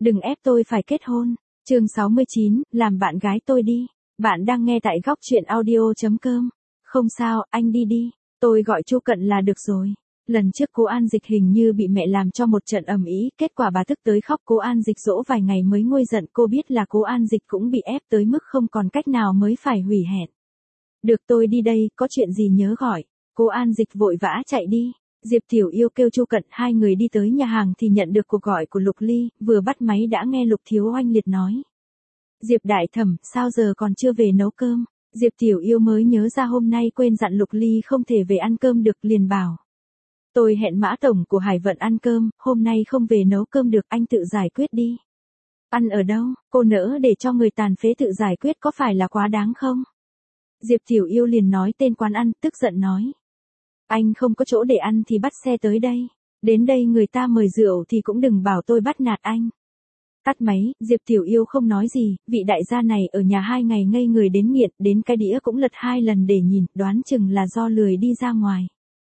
Đừng ép tôi phải kết hôn. Chương 69, làm bạn gái tôi đi. Bạn đang nghe tại góc truyện audio.com. Không sao, anh đi đi. Tôi gọi Chu Cận là được rồi. Lần trước cô An Dịch hình như bị mẹ làm cho một trận ầm ĩ, kết quả bà tức tới khóc. Cô An Dịch dỗ vài ngày mới nguôi giận. Cô biết là cô An Dịch cũng bị ép tới mức không còn cách nào mới phải hủy hẹn. Được, tôi đi đây, có chuyện gì nhớ gọi. Cô An Dịch vội vã chạy đi. Diệp Tiểu Yêu kêu Chu Cận, hai người đi tới nhà hàng thì nhận được cuộc gọi của Lục Ly, vừa bắt máy đã nghe Lục Thiếu oanh liệt nói. Diệp đại thẩm, sao giờ còn chưa về nấu cơm? Diệp Tiểu Yêu mới nhớ ra hôm nay quên dặn Lục Ly không thể về ăn cơm được, liền bảo. Tôi hẹn Mã tổng của Hải Vận ăn cơm, hôm nay không về nấu cơm được, anh tự giải quyết đi. Ăn ở đâu? Cô nỡ để cho người tàn phế tự giải quyết có phải là quá đáng không? Diệp Tiểu Yêu liền nói tên quán ăn, tức giận nói. Anh không có chỗ để ăn thì bắt xe tới đây. Đến đây người ta mời rượu thì cũng đừng bảo tôi bắt nạt anh. Tắt máy, Diệp Tiểu Yêu không nói gì, vị đại gia này ở nhà 2 ngày ngây người đến nghiện, đến cái đĩa cũng lật 2 lần để nhìn, đoán chừng là do lười đi ra ngoài.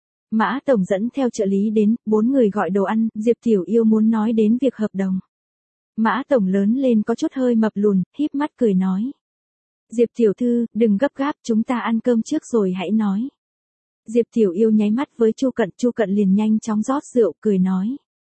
Mã tổng dẫn theo trợ lý đến, 4 người gọi đồ ăn, Diệp Tiểu Yêu muốn nói đến việc hợp đồng. Mã tổng lớn lên có chút hơi mập lùn, híp mắt cười nói. Diệp tiểu thư, đừng gấp gáp, chúng ta ăn cơm trước rồi hãy nói. Diệp Tiểu Yêu nháy mắt với Chu Cận liền nhanh chóng rót rượu, cười nói.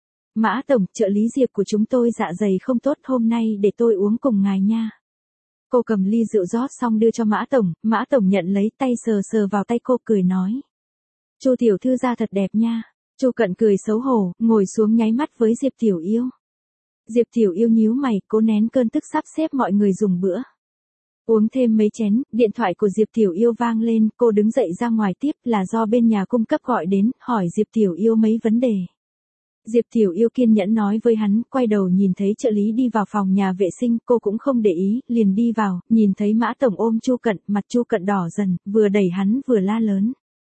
Mã tổng, trợ lý Diệp của chúng tôi dạ dày không tốt, hôm nay để tôi uống cùng ngài nha. Cô cầm ly rượu rót xong đưa cho Mã tổng nhận lấy, tay sờ sờ vào tay cô, cười nói. Chu tiểu thư da thật đẹp nha. Chu Cận cười xấu hổ, ngồi xuống nháy mắt với Diệp Tiểu Yêu. Diệp Tiểu Yêu nhíu mày, cố nén cơn tức sắp xếp mọi người dùng bữa. Uống thêm mấy chén, điện thoại của Diệp Tiểu Yêu vang lên, cô đứng dậy ra ngoài tiếp, là do bên nhà cung cấp gọi đến, hỏi Diệp Tiểu Yêu mấy vấn đề. Diệp Tiểu Yêu kiên nhẫn nói với hắn, quay đầu nhìn thấy trợ lý đi vào phòng nhà vệ sinh, cô cũng không để ý, liền đi vào, nhìn thấy Mã tổng ôm Chu Cận, mặt Chu Cận đỏ dần, vừa đẩy hắn vừa la lớn.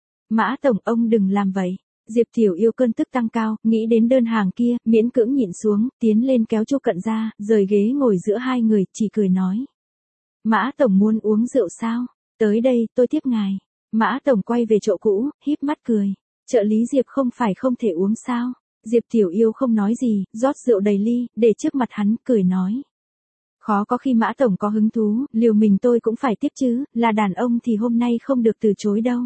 Mã tổng, ông đừng làm vậy. Diệp Tiểu Yêu cơn tức tăng cao, nghĩ đến đơn hàng kia, miễn cưỡng nhịn xuống, tiến lên kéo Chu Cận ra, rời ghế ngồi giữa hai người, chỉ cười nói. Mã tổng muốn uống rượu sao? Tới đây, tôi tiếp ngài. Mã tổng quay về chỗ cũ, híp mắt cười. Trợ lý Diệp không phải không thể uống sao? Diệp Tiểu Yêu không nói gì, rót rượu đầy ly, để trước mặt hắn, cười nói. Khó có khi Mã tổng có hứng thú, liều mình tôi cũng phải tiếp chứ, là đàn ông thì hôm nay không được từ chối đâu.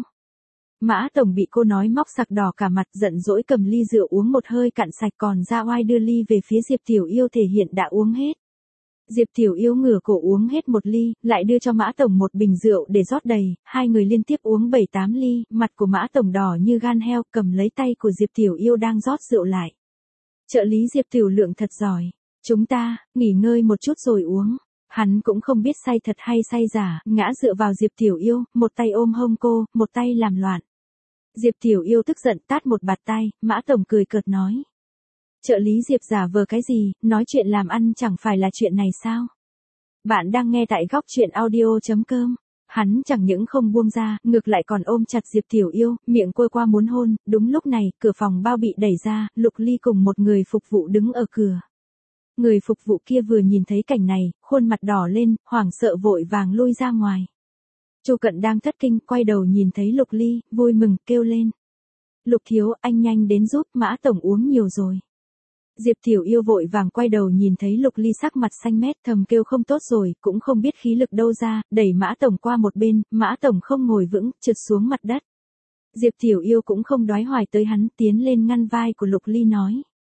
Mã tổng bị cô nói móc sặc đỏ cả mặt, giận dỗi cầm ly rượu uống một hơi cạn sạch, còn ra oai đưa ly về phía Diệp Tiểu Yêu thể hiện đã uống hết. Diệp Tiểu Yêu ngửa cổ uống hết một ly, lại đưa cho Mã tổng một bình rượu để rót đầy, hai người liên tiếp uống 7-8 ly, mặt của Mã tổng đỏ như gan heo, cầm lấy tay của Diệp Tiểu Yêu đang rót rượu lại. Trợ lý Diệp Tiểu Lượng thật giỏi, chúng ta, nghỉ ngơi một chút rồi uống. Hắn cũng không biết say thật hay say giả, ngã dựa vào Diệp Tiểu Yêu, một tay ôm hông cô, một tay làm loạn. Diệp Tiểu Yêu tức giận tát một bạt tay, Mã tổng cười cợt nói. Trợ lý Diệp giả vờ cái gì, nói chuyện làm ăn chẳng phải là chuyện này sao? Bạn đang nghe tại góc truyện audio.com. Hắn chẳng những không buông ra, ngược lại còn ôm chặt Diệp Tiểu Yêu, miệng côi qua muốn hôn, đúng lúc này, cửa phòng bao bị đẩy ra, Lục Ly cùng một người phục vụ đứng ở cửa. Người phục vụ kia vừa nhìn thấy cảnh này, khuôn mặt đỏ lên, hoảng sợ vội vàng lui ra ngoài. Chu Cận đang thất kinh, quay đầu nhìn thấy Lục Ly, vui mừng, kêu lên. Lục thiếu, anh nhanh đến giúp, Mã tổng uống nhiều rồi. Diệp Tiểu Yêu vội vàng quay đầu nhìn thấy Lục Ly sắc mặt xanh mét, thầm kêu không tốt rồi, cũng không biết khí lực đâu ra, đẩy Mã tổng qua một bên, Mã tổng không ngồi vững, trượt xuống mặt đất. Diệp Tiểu Yêu cũng không đoái hoài tới hắn, tiến lên ngăn vai của Lục Ly nói.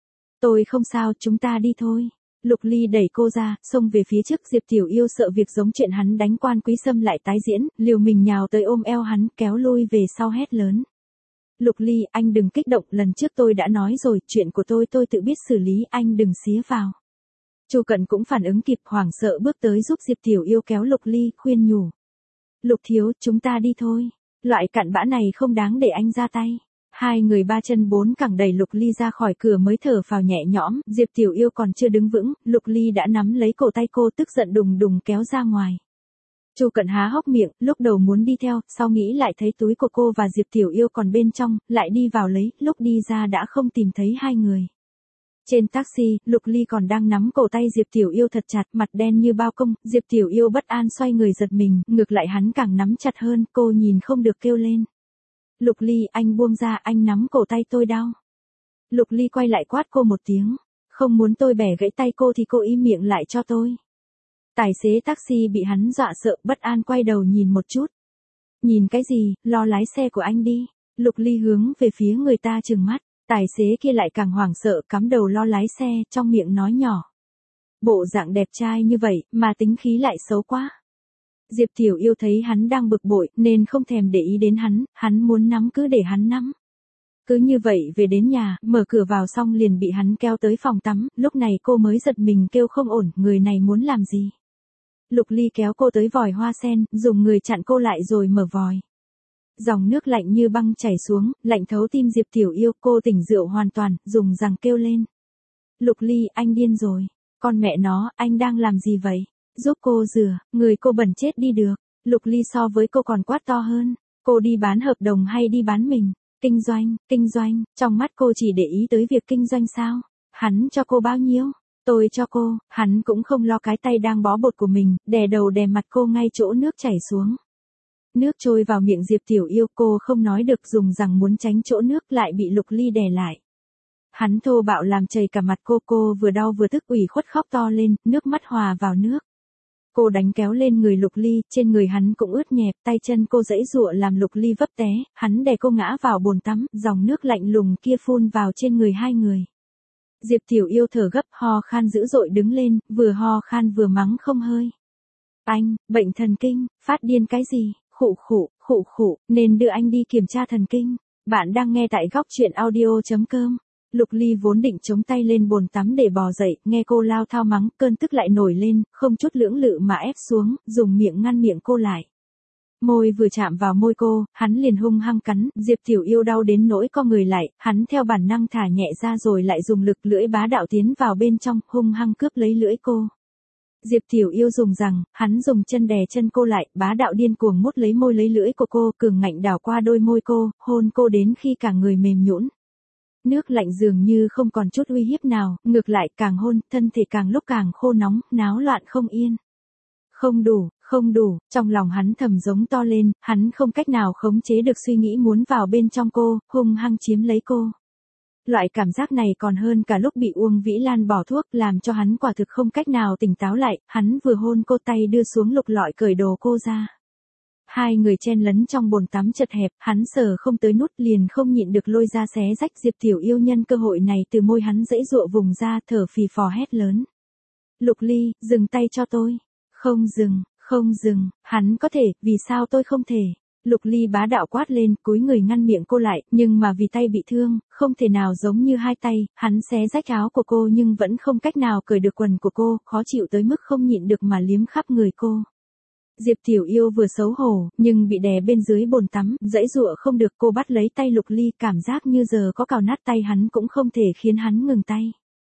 Tôi không sao, chúng ta đi thôi. Lục Ly đẩy cô ra, xông về phía trước. Diệp Tiểu Yêu sợ việc giống chuyện hắn đánh Quan Quý Sâm lại tái diễn, liều mình nhào tới ôm eo hắn, kéo lui về sau hét lớn. Lục Ly, anh đừng kích động, lần trước tôi đã nói rồi, chuyện của tôi tự biết xử lý, anh đừng xía vào. Chu Cận cũng phản ứng kịp, hoảng sợ bước tới giúp Diệp Tiểu Yêu kéo Lục Ly, khuyên nhủ. Lục thiếu, chúng ta đi thôi. Loại cặn bã này không đáng để anh ra tay. Hai người ba chân bốn cẳng đẩy Lục Ly ra khỏi cửa mới thở phào nhẹ nhõm, Diệp Tiểu Yêu còn chưa đứng vững, Lục Ly đã nắm lấy cổ tay cô, tức giận đùng đùng kéo ra ngoài. Chu Cận há hốc miệng, lúc đầu muốn đi theo, sau nghĩ lại thấy túi của cô và Diệp Tiểu Yêu còn bên trong, lại đi vào lấy, lúc đi ra đã không tìm thấy hai người. Trên taxi, Lục Ly còn đang nắm cổ tay Diệp Tiểu Yêu thật chặt, mặt đen như bao công, Diệp Tiểu Yêu bất an xoay người giật mình, ngược lại hắn càng nắm chặt hơn, cô nhìn không được kêu lên. Lục Ly, anh buông ra, anh nắm cổ tay tôi đau. Lục Ly quay lại quát cô một tiếng. Không muốn tôi bẻ gãy tay cô thì cô im miệng lại cho tôi. Tài xế taxi bị hắn dọa sợ bất an quay đầu nhìn một chút. Nhìn cái gì, lo lái xe của anh đi. Lục Ly hướng về phía người ta trừng mắt. Tài xế kia lại càng hoảng sợ cắm đầu lo lái xe trong miệng nói nhỏ. Bộ dạng đẹp trai như vậy mà tính khí lại xấu quá. Diệp Tiểu Yêu thấy hắn đang bực bội nên không thèm để ý đến hắn muốn nắm cứ để hắn nắm. Cứ như vậy về đến nhà, mở cửa vào xong liền bị hắn kéo tới phòng tắm, lúc này cô mới giật mình kêu không ổn, người này muốn làm gì. Lục Ly kéo cô tới vòi hoa sen, dùng người chặn cô lại rồi mở vòi. Dòng nước lạnh như băng chảy xuống, lạnh thấu tim Diệp Tiểu Yêu, cô tỉnh rượu hoàn toàn, dùng rằng kêu lên. Lục Ly, anh điên rồi. Con mẹ nó, anh đang làm gì vậy? Giúp cô rửa, người cô bẩn chết đi được. Lục Ly so với cô còn quát to hơn. Cô đi bán hợp đồng hay đi bán mình? Kinh doanh, trong mắt cô chỉ để ý tới việc kinh doanh sao? Hắn cho cô bao nhiêu? Tôi cho cô, hắn cũng không lo cái tay đang bó bột của mình, đè đầu đè mặt cô ngay chỗ nước chảy xuống. Nước trôi vào miệng Diệp Tiểu Yêu, cô không nói được dùng rằng muốn tránh chỗ nước lại bị Lục Ly đè lại. Hắn thô bạo làm chảy cả mặt cô vừa đau vừa tức ủy khuất khóc to lên, nước mắt hòa vào nước. Cô đánh kéo lên người Lục Ly, trên người hắn cũng ướt nhẹp, tay chân cô giãy giụa làm Lục Ly vấp té, hắn đè cô ngã vào bồn tắm, dòng nước lạnh lùng kia phun vào trên người hai người. Diệp Tiểu Yêu thở gấp, ho khan dữ dội đứng lên, vừa ho khan vừa mắng không hơi. Anh, bệnh thần kinh, phát điên cái gì, khụ, nên đưa anh đi kiểm tra thần kinh. Bạn đang nghe tại góc truyện audio.com. Lục Ly vốn định chống tay lên bồn tắm để bò dậy, nghe cô lao thao mắng, cơn tức lại nổi lên, không chút lưỡng lự mà ép xuống, dùng miệng ngăn miệng cô lại. Môi vừa chạm vào môi cô, hắn liền hung hăng cắn, Diệp Tiểu Yêu đau đến nỗi co người lại, hắn theo bản năng thả nhẹ ra rồi lại dùng lực lưỡi bá đạo tiến vào bên trong, hung hăng cướp lấy lưỡi cô. Diệp Tiểu Yêu dùng rằng, hắn dùng chân đè chân cô lại, bá đạo điên cuồng mút lấy môi lấy lưỡi của cô, cường ngạnh đảo qua đôi môi cô, hôn cô đến khi cả người mềm nhũn. Nước lạnh dường như không còn chút uy hiếp nào, ngược lại càng hôn, thân thể càng lúc càng khô nóng, náo loạn không yên. Không đủ, trong lòng hắn thầm giống to lên, hắn không cách nào khống chế được suy nghĩ muốn vào bên trong cô, hung hăng chiếm lấy cô. Loại cảm giác này còn hơn cả lúc bị Uông Vĩ Lan bỏ thuốc, làm cho hắn quả thực không cách nào tỉnh táo lại, hắn vừa hôn cô tay đưa xuống lục lọi cởi đồ cô ra. Hai người chen lấn trong bồn tắm chật hẹp, hắn sờ không tới nút liền không nhịn được lôi ra xé rách. Diệp Tiểu Yêu nhân cơ hội này từ môi hắn giãy giụa vùng ra, thở phì phò hét lớn. Lục Ly, dừng tay cho tôi. Không dừng, hắn có thể, vì sao tôi không thể? Lục Ly bá đạo quát lên, cúi người ngăn miệng cô lại, nhưng mà vì tay bị thương, không thể nào giống như hai tay, hắn xé rách áo của cô nhưng vẫn không cách nào cởi được quần của cô, khó chịu tới mức không nhịn được mà liếm khắp người cô. Diệp Tiểu Yêu vừa xấu hổ, nhưng bị đè bên dưới bồn tắm, giãy giụa không được, cô bắt lấy tay Lục Ly, cảm giác như giờ có cào nát tay hắn cũng không thể khiến hắn ngừng tay.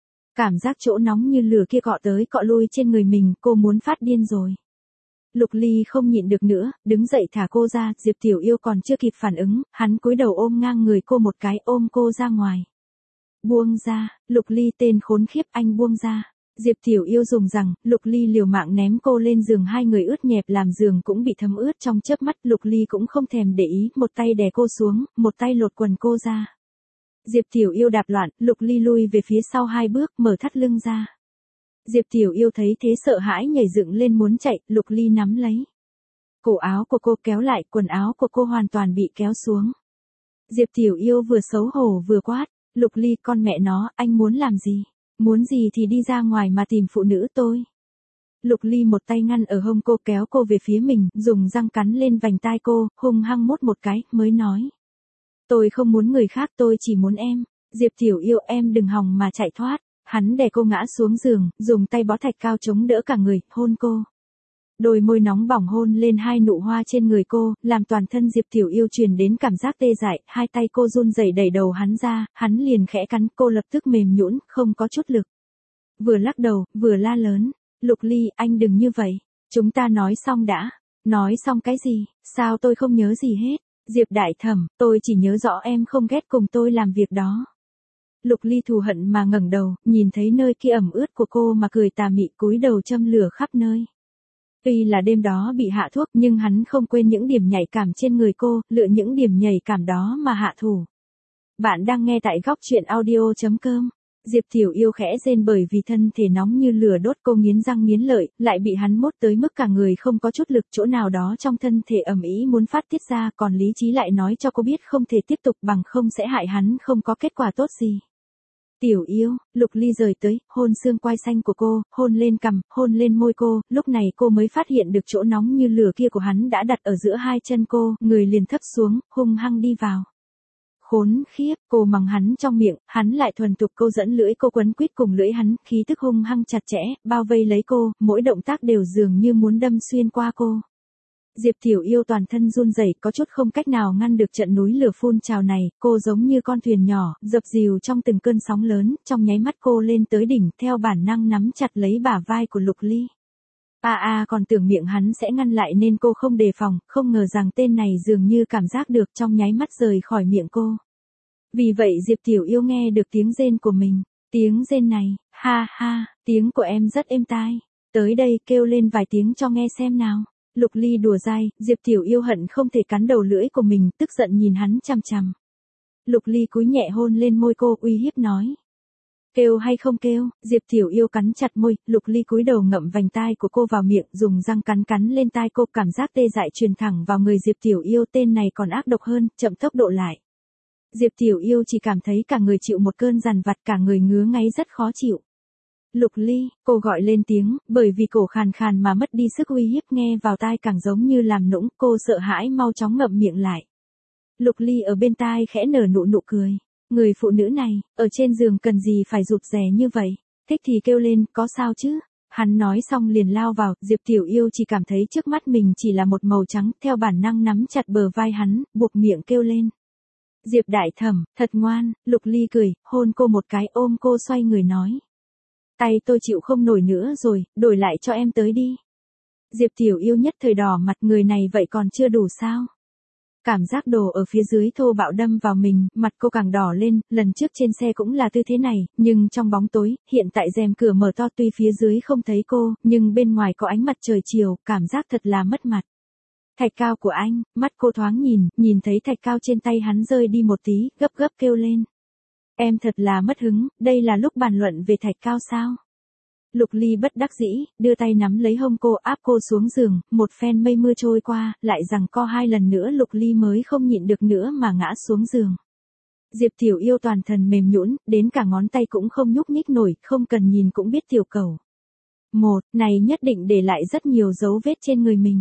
Cảm giác chỗ nóng như lửa kia cọ tới cọ lui trên người mình, cô muốn phát điên rồi. Lục Ly không nhịn được nữa, đứng dậy thả cô ra, Diệp Tiểu Yêu còn chưa kịp phản ứng, hắn cúi đầu ôm ngang người cô một cái, ôm cô ra ngoài. Buông ra, Lục Ly tên khốn khiếp, anh buông ra. Diệp Tiểu Yêu dùng rằng, Lục Ly liều mạng ném cô lên giường, hai người ướt nhẹp làm giường cũng bị thấm ướt trong chớp mắt. Lục Ly cũng không thèm để ý, một tay đè cô xuống, một tay lột quần cô ra. Diệp Tiểu Yêu đạp loạn, Lục Ly lui về phía sau hai bước, mở thắt lưng ra. Diệp Tiểu Yêu thấy thế sợ hãi nhảy dựng lên muốn chạy, Lục Ly nắm lấy cổ áo của cô kéo lại, quần áo của cô hoàn toàn bị kéo xuống. Diệp Tiểu Yêu vừa xấu hổ vừa quát, Lục Ly, con mẹ nó, anh muốn làm gì? Muốn gì thì đi ra ngoài mà tìm phụ nữ tôi. Lục Ly một tay ngăn ở hông cô, kéo cô về phía mình, dùng răng cắn lên vành tai cô, hung hăng mút một cái, mới nói. Tôi không muốn người khác, tôi chỉ muốn em. Diệp Tiểu Yêu, em đừng hòng mà chạy thoát. Hắn đè cô ngã xuống giường, dùng tay bó thạch cao chống đỡ cả người, hôn cô. Đôi môi nóng bỏng hôn lên hai nụ hoa trên người cô, làm toàn thân Diệp Tiểu Yêu truyền đến cảm giác tê dại, hai tay cô run rẩy đẩy đầu hắn ra, hắn liền khẽ cắn, cô lập tức mềm nhũn, không có chút lực. Vừa lắc đầu, vừa la lớn, Lục Ly, anh đừng như vậy, chúng ta nói xong đã. Nói xong cái gì, sao tôi không nhớ gì hết, Diệp đại thẩm, tôi chỉ nhớ rõ em không ghét cùng tôi làm việc đó. Lục Ly thù hận mà ngẩng đầu, nhìn thấy nơi kia ẩm ướt của cô mà cười tà mị, cúi đầu châm lửa khắp nơi. Tuy là đêm đó bị hạ thuốc nhưng hắn không quên những điểm nhạy cảm trên người cô, lựa những điểm nhạy cảm đó mà hạ thủ. Bạn đang nghe tại góc truyện audio.com. Diệp Tiểu Yêu khẽ rên bởi vì thân thể nóng như lửa đốt, cô nghiến răng nghiến lợi, lại bị hắn mốt tới mức cả người không có chút lực, chỗ nào đó trong thân thể ầm ĩ muốn phát tiết ra, còn lý trí lại nói cho cô biết không thể tiếp tục bằng không sẽ hại hắn không có kết quả tốt gì. Tiểu Yêu, Lục Ly rời tới, hôn xương quai xanh của cô, hôn lên cằm, hôn lên môi cô, lúc này cô mới phát hiện được chỗ nóng như lửa kia của hắn đã đặt ở giữa hai chân cô, người liền thấp xuống, hung hăng đi vào. Khốn khiếp, cô mắng hắn trong miệng, hắn lại thuần thục câu dẫn lưỡi cô quấn quýt cùng lưỡi hắn, khí tức hung hăng chặt chẽ, bao vây lấy cô, mỗi động tác đều dường như muốn đâm xuyên qua cô. Diệp Tiểu Yêu toàn thân run rẩy, có chút không cách nào ngăn được trận núi lửa phun trào này, cô giống như con thuyền nhỏ, dập dìu trong từng cơn sóng lớn, trong nháy mắt cô lên tới đỉnh, theo bản năng nắm chặt lấy bả vai của Lục Ly. Còn tưởng miệng hắn sẽ ngăn lại nên cô không đề phòng, không ngờ rằng tên này dường như cảm giác được trong nháy mắt rời khỏi miệng cô. Vì vậy Diệp Tiểu Yêu nghe được tiếng rên của mình, tiếng rên này, ha ha, tiếng của em rất êm tai, tới đây kêu lên vài tiếng cho nghe xem nào. Lục Ly đùa dai, Diệp Tiểu Yêu hận không thể cắn đầu lưỡi của mình, tức giận nhìn hắn chằm chằm. Lục Ly cúi nhẹ hôn lên môi cô, uy hiếp nói. Kêu hay không kêu, Diệp Tiểu Yêu cắn chặt môi, Lục Ly cúi đầu ngậm vành tai của cô vào miệng, dùng răng cắn lên tai cô, cảm giác tê dại truyền thẳng vào người Diệp Tiểu Yêu, tên này còn ác độc hơn, chậm tốc độ lại. Diệp Tiểu Yêu chỉ cảm thấy cả người chịu một cơn dằn vặt, cả người ngứa ngáy rất khó chịu. Lục Ly, cô gọi lên tiếng, bởi vì cổ khàn khàn mà mất đi sức uy hiếp, nghe vào tai càng giống như làm nũng, cô sợ hãi mau chóng ngậm miệng lại. Lục Ly ở bên tai khẽ nở nụ cười. Người phụ nữ này, ở trên giường cần gì phải rụt rè như vậy, thích thì kêu lên, có sao chứ? Hắn nói xong liền lao vào, Diệp Tiểu Yêu chỉ cảm thấy trước mắt mình chỉ là một màu trắng, theo bản năng nắm chặt bờ vai hắn, buộc miệng kêu lên. Diệp đại thẩm, thật ngoan, Lục Ly cười, hôn cô một cái, ôm cô xoay người nói. Tay tôi chịu không nổi nữa rồi, đổi lại cho em tới đi. Diệp Tiểu Yêu nhất thời đỏ mặt, người này vậy còn chưa đủ sao? Cảm giác đồ ở phía dưới thô bạo đâm vào mình, mặt cô càng đỏ lên, lần trước trên xe cũng là tư thế này, nhưng trong bóng tối, hiện tại rèm cửa mở to, tuy phía dưới không thấy cô, nhưng bên ngoài có ánh mặt trời chiều, cảm giác thật là mất mặt. Thạch cao của anh, mắt cô thoáng nhìn thấy thạch cao trên tay hắn rơi đi một tí, gấp gấp kêu lên. Em thật là mất hứng, đây là lúc bàn luận về thạch cao sao? Lục Ly bất đắc dĩ, đưa tay nắm lấy hông cô, áp cô xuống giường, một phen mây mưa trôi qua, lại giằng co hai lần nữa Lục Ly mới không nhịn được nữa mà ngã xuống giường. Diệp Tiểu Yêu toàn thân mềm nhũn, đến cả ngón tay cũng không nhúc nhích nổi, không cần nhìn cũng biết tiểu cẩu. Này nhất định để lại rất nhiều dấu vết trên người mình.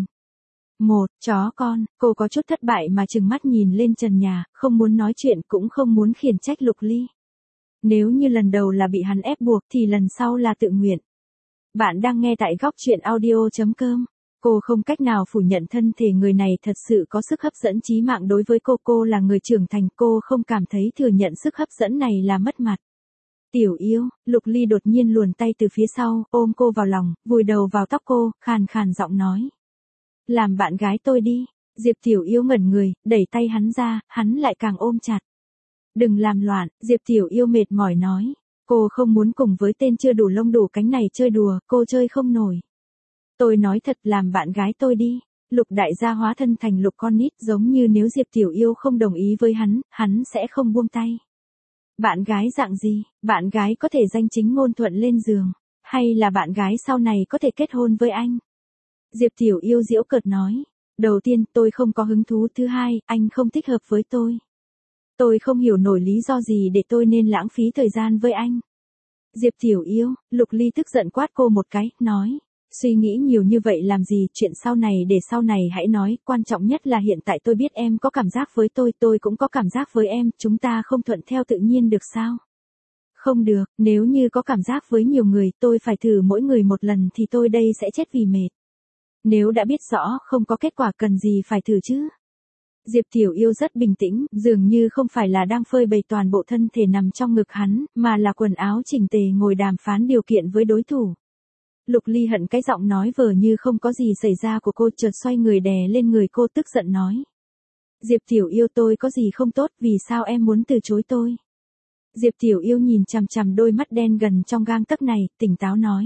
Chó con, cô có chút thất bại mà trừng mắt nhìn lên trần nhà, không muốn nói chuyện cũng không muốn khiển trách Lục Ly. Nếu như lần đầu là bị hắn ép buộc thì lần sau là tự nguyện. Bạn đang nghe tại góc truyện audio.com. Cô không cách nào phủ nhận thân thể người này thật sự có sức hấp dẫn chí mạng đối với cô là người trưởng thành, cô không cảm thấy thừa nhận sức hấp dẫn này là mất mặt. Tiểu Yêu, Lục Ly đột nhiên luồn tay từ phía sau, ôm cô vào lòng, vùi đầu vào tóc cô, khàn khàn giọng nói. Làm bạn gái tôi đi. Diệp Tiểu Yêu ngẩn người, đẩy tay hắn ra, hắn lại càng ôm chặt. Đừng làm loạn, Diệp Tiểu Yêu mệt mỏi nói. Cô không muốn cùng với tên chưa đủ lông đủ cánh này chơi đùa, cô chơi không nổi. Tôi nói thật, làm bạn gái tôi đi. Lục đại gia hóa thân thành Lục con nít, giống như nếu Diệp Tiểu Yêu không đồng ý với hắn sẽ không buông tay. Bạn gái dạng gì? Bạn gái có thể danh chính ngôn thuận lên giường, hay là bạn gái sau này có thể kết hôn với anh? Diệp Tiểu Yêu giễu cợt nói. Đầu tiên, tôi không có hứng thú, thứ hai, anh không thích hợp với tôi. Tôi không hiểu nổi lý do gì để tôi nên lãng phí thời gian với anh. Diệp Tiểu Yêu, Lục Ly tức giận quát cô một cái, nói. Suy nghĩ nhiều như vậy làm gì, chuyện sau này để sau này hãy nói, quan trọng nhất là hiện tại tôi biết em có cảm giác với tôi cũng có cảm giác với em, chúng ta không thuận theo tự nhiên được sao? Không được, nếu như có cảm giác với nhiều người, tôi phải thử mỗi người một lần thì tôi đây sẽ chết vì mệt. Nếu đã biết rõ không có kết quả cần gì phải thử chứ? Diệp Tiểu Yêu rất bình tĩnh, dường như không phải là đang phơi bày toàn bộ thân thể nằm trong ngực hắn, mà là quần áo chỉnh tề ngồi đàm phán điều kiện với đối thủ. Lục Ly hận cái giọng nói vờ như không có gì xảy ra của cô, chợt xoay người đè lên người cô, tức giận nói. Diệp Tiểu Yêu, tôi có gì không tốt, vì sao em muốn từ chối tôi? Diệp Tiểu Yêu nhìn chằm chằm đôi mắt đen gần trong gang tấc này, tỉnh táo nói.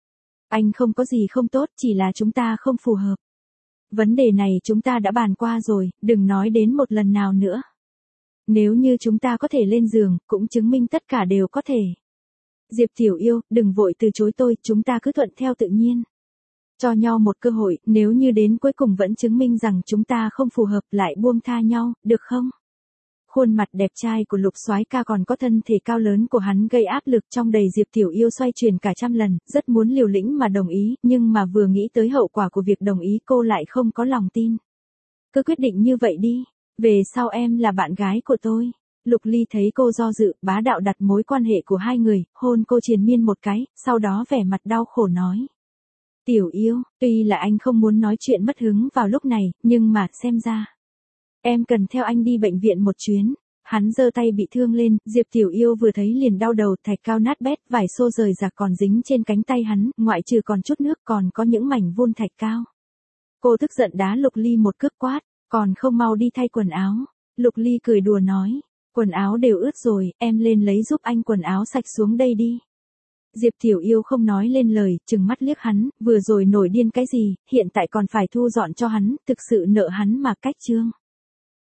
Anh không có gì không tốt, chỉ là chúng ta không phù hợp. Vấn đề này chúng ta đã bàn qua rồi, đừng nói đến một lần nào nữa. Nếu như chúng ta có thể lên giường, cũng chứng minh tất cả đều có thể. Diệp Tiểu Yêu, đừng vội từ chối tôi, chúng ta cứ thuận theo tự nhiên. Cho nhau một cơ hội, nếu như đến cuối cùng vẫn chứng minh rằng chúng ta không phù hợp lại buông tha nhau, được không? Khuôn mặt đẹp trai của Lục Soái ca còn có thân thể cao lớn của hắn gây áp lực trong đầy Diệp Tiểu Yêu xoay chuyển cả trăm lần, rất muốn liều lĩnh mà đồng ý, nhưng mà vừa nghĩ tới hậu quả của việc đồng ý cô lại không có lòng tin. Cứ quyết định như vậy đi, về sau em là bạn gái của tôi. Lục Ly thấy cô do dự, bá đạo đặt mối quan hệ của hai người, hôn cô triền miên một cái, sau đó vẻ mặt đau khổ nói. Tiểu Yêu, tuy là anh không muốn nói chuyện mất hứng vào lúc này, nhưng mà xem ra. Em cần theo anh đi bệnh viện một chuyến. Hắn giơ tay bị thương lên, Diệp Tiểu Yêu vừa thấy liền đau đầu, thạch cao nát bét, vải xô rời rạc còn dính trên cánh tay hắn, ngoại trừ còn chút nước còn có những mảnh vụn thạch cao. Cô tức giận đá Lục Ly một cước quát, còn không mau đi thay quần áo. Lục Ly cười đùa nói, quần áo đều ướt rồi, em lên lấy giúp anh quần áo sạch xuống đây đi. Diệp Tiểu Yêu không nói lên lời, chừng mắt liếc hắn, vừa rồi nổi điên cái gì, hiện tại còn phải thu dọn cho hắn, thực sự nợ hắn mà cách trương.